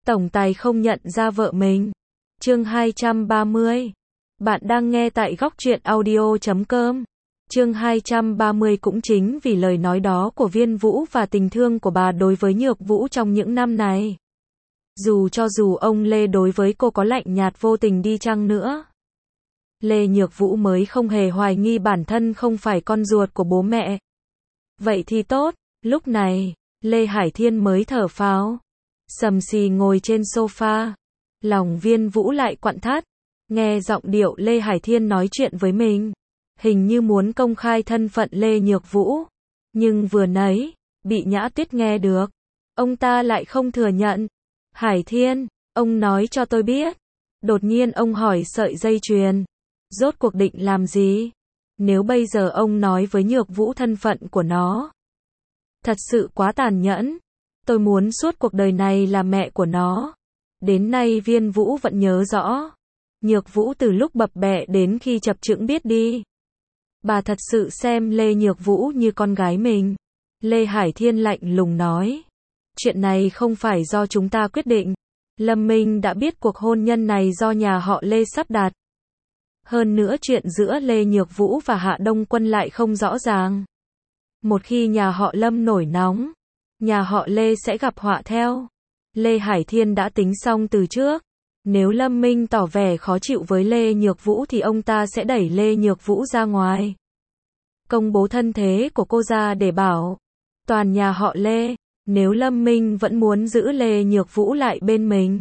Tổng tài không nhận ra vợ mình. Chương 230. Bạn đang nghe tại góc truyện audio.com. Chương 230 cũng chính vì lời nói đó của Viên Vũ và tình thương của bà đối với Nhược Vũ trong những năm này. Dù ông Lê đối với cô có lạnh nhạt vô tình đi chăng nữa, Lê Nhược Vũ mới không hề hoài nghi bản thân không phải con ruột của bố mẹ. Vậy thì tốt, lúc này, Lê Hải Thiên mới thở phào. Sầm sì ngồi trên sofa. Lòng Viên Vũ lại quặn thắt. Nghe giọng điệu Lê Hải Thiên nói chuyện với mình, hình như muốn công khai thân phận Lê Nhược Vũ. Nhưng vừa nãy, bị Nhã Tuyết nghe được. Ông ta lại không thừa nhận. Hải Thiên, ông nói cho tôi biết. Đột nhiên ông hỏi sợi dây chuyền. Rốt cuộc định làm gì? Nếu bây giờ ông nói với Nhược Vũ thân phận của nó, thật sự quá tàn nhẫn. Tôi muốn suốt cuộc đời này là mẹ của nó. Đến nay Viên Vũ vẫn nhớ rõ. Nhược Vũ từ lúc bập bẹ đến khi chập chững biết đi. Bà thật sự xem Lê Nhược Vũ như con gái mình. Lê Hải Thiên lạnh lùng nói. Chuyện này không phải do chúng ta quyết định. Lâm Minh đã biết cuộc hôn nhân này do nhà họ Lê sắp đặt. Hơn nữa chuyện giữa Lê Nhược Vũ và Hạ Đông Quân lại không rõ ràng. Một khi nhà họ Lâm nổi nóng, nhà họ Lê sẽ gặp họa theo. Lê Hải Thiên đã tính xong từ trước. Nếu Lâm Minh tỏ vẻ khó chịu với Lê Nhược Vũ thì ông ta sẽ đẩy Lê Nhược Vũ ra ngoài. Công bố thân thế của cô ra để bảo toàn nhà họ Lê. Nếu Lâm Minh vẫn muốn giữ Lê Nhược Vũ lại bên mình,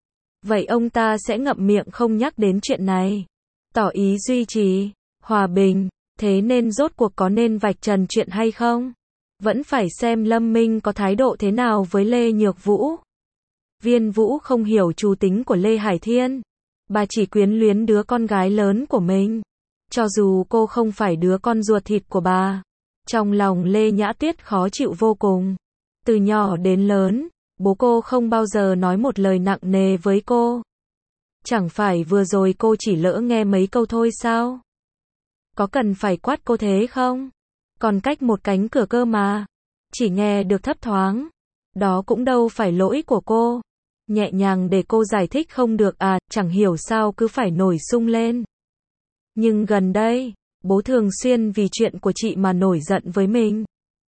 vậy ông ta sẽ ngậm miệng không nhắc đến chuyện này. Tỏ ý duy trì hòa bình. Thế nên rốt cuộc có nên vạch trần chuyện hay không? Vẫn phải xem Lâm Minh có thái độ thế nào với Lê Nhược Vũ. Viên Vũ không hiểu trù tính của Lê Hải Thiên. Bà chỉ quyến luyến đứa con gái lớn của mình. Cho dù cô không phải đứa con ruột thịt của bà, trong lòng Lê Nhã Tuyết khó chịu vô cùng. Từ nhỏ đến lớn, bố cô không bao giờ nói một lời nặng nề với cô. Chẳng phải vừa rồi cô chỉ lỡ nghe mấy câu thôi sao? Có cần phải quát cô thế không? Còn cách một cánh cửa cơ mà. Chỉ nghe được thấp thoáng. Đó cũng đâu phải lỗi của cô. Nhẹ nhàng để cô giải thích không được à, chẳng hiểu sao cứ phải nổi sung lên. Nhưng gần đây, bố thường xuyên vì chuyện của chị mà nổi giận với mình.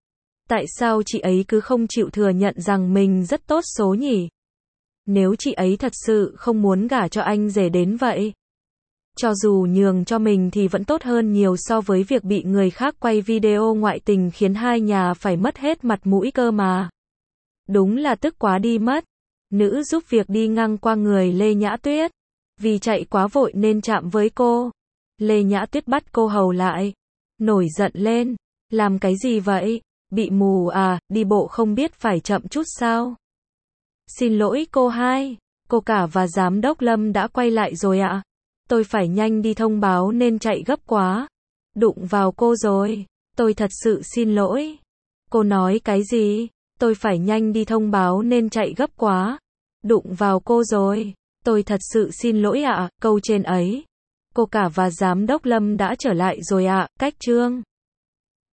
Tại sao chị ấy cứ không chịu thừa nhận rằng mình rất tốt số nhỉ? Nếu chị ấy thật sự không muốn gả cho anh rể đến vậy, cho dù nhường cho mình thì vẫn tốt hơn nhiều so với việc bị người khác quay video ngoại tình khiến hai nhà phải mất hết mặt mũi cơ mà. Đúng là tức quá đi mất. Nữ giúp việc đi ngang qua người Lê Nhã Tuyết. Vì chạy quá vội nên chạm với cô. Lê Nhã Tuyết bắt cô hầu lại. Nổi giận lên. Làm cái gì vậy? Bị mù à, đi bộ không biết phải chậm chút sao? Xin lỗi cô hai. Cô cả và giám đốc Lâm đã quay lại rồi ạ. Tôi phải nhanh đi thông báo nên chạy gấp quá. Đụng vào cô rồi. Tôi thật sự xin lỗi. Cô nói cái gì? Tôi phải nhanh đi thông báo nên chạy gấp quá. Đụng vào cô rồi. Tôi thật sự xin lỗi ạ. Câu trên ấy. Cô cả và giám đốc Lâm đã trở lại rồi ạ. Cách chương